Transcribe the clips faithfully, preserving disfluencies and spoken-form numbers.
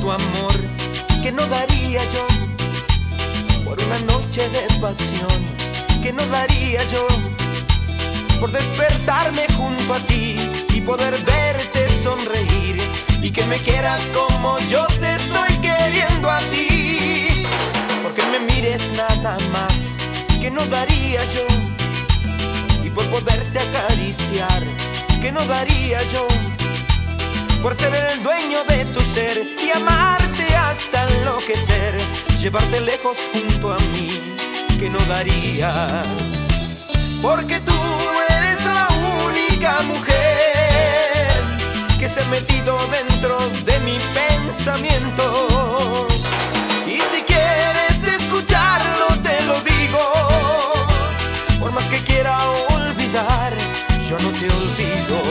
tu amor que no daría yo por una noche de pasión, que no daría yo por despertarme junto a ti y poder verte sonreír y que me quieras como yo te estoy queriendo a ti. Porque me mires nada más que no daría yo, y por poderte acariciar que no daría yo, por ser el dueño de tu ser y amarte hasta enloquecer, llevarte lejos junto a mí que no daría. Porque tú eres la única mujer que se ha metido dentro de mi pensamiento, y si quieres escucharlo te lo digo, por más que quiera olvidar, yo no te olvido.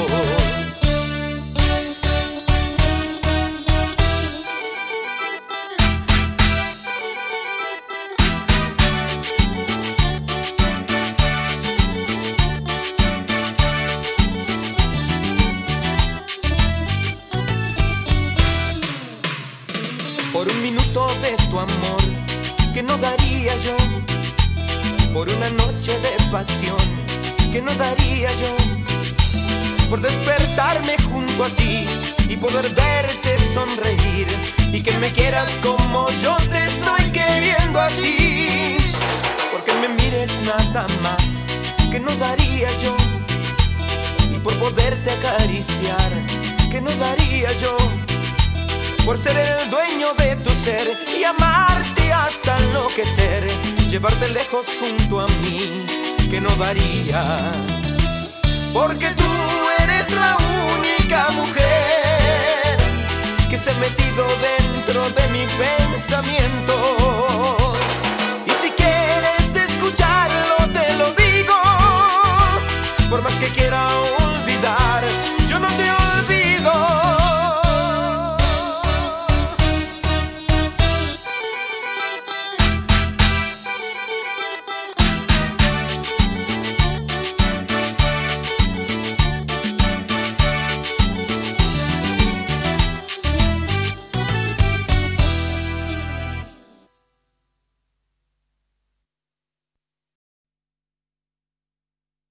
Por un minuto de tu amor que no daría yo, por una noche de pasión que no daría yo, por despertarme junto a ti y poder verte sonreír y que me quieras como yo te estoy queriendo a ti. Porque me mires nada más que no daría yo, y por poderte acariciar que no daría yo, por ser el dueño de tu ser y amarte hasta enloquecer, llevarte lejos junto a mí que no daría. Porque tú eres la única mujer que se ha metido dentro de mi pensamiento, y si quieres escucharlo te lo digo, por más que quiera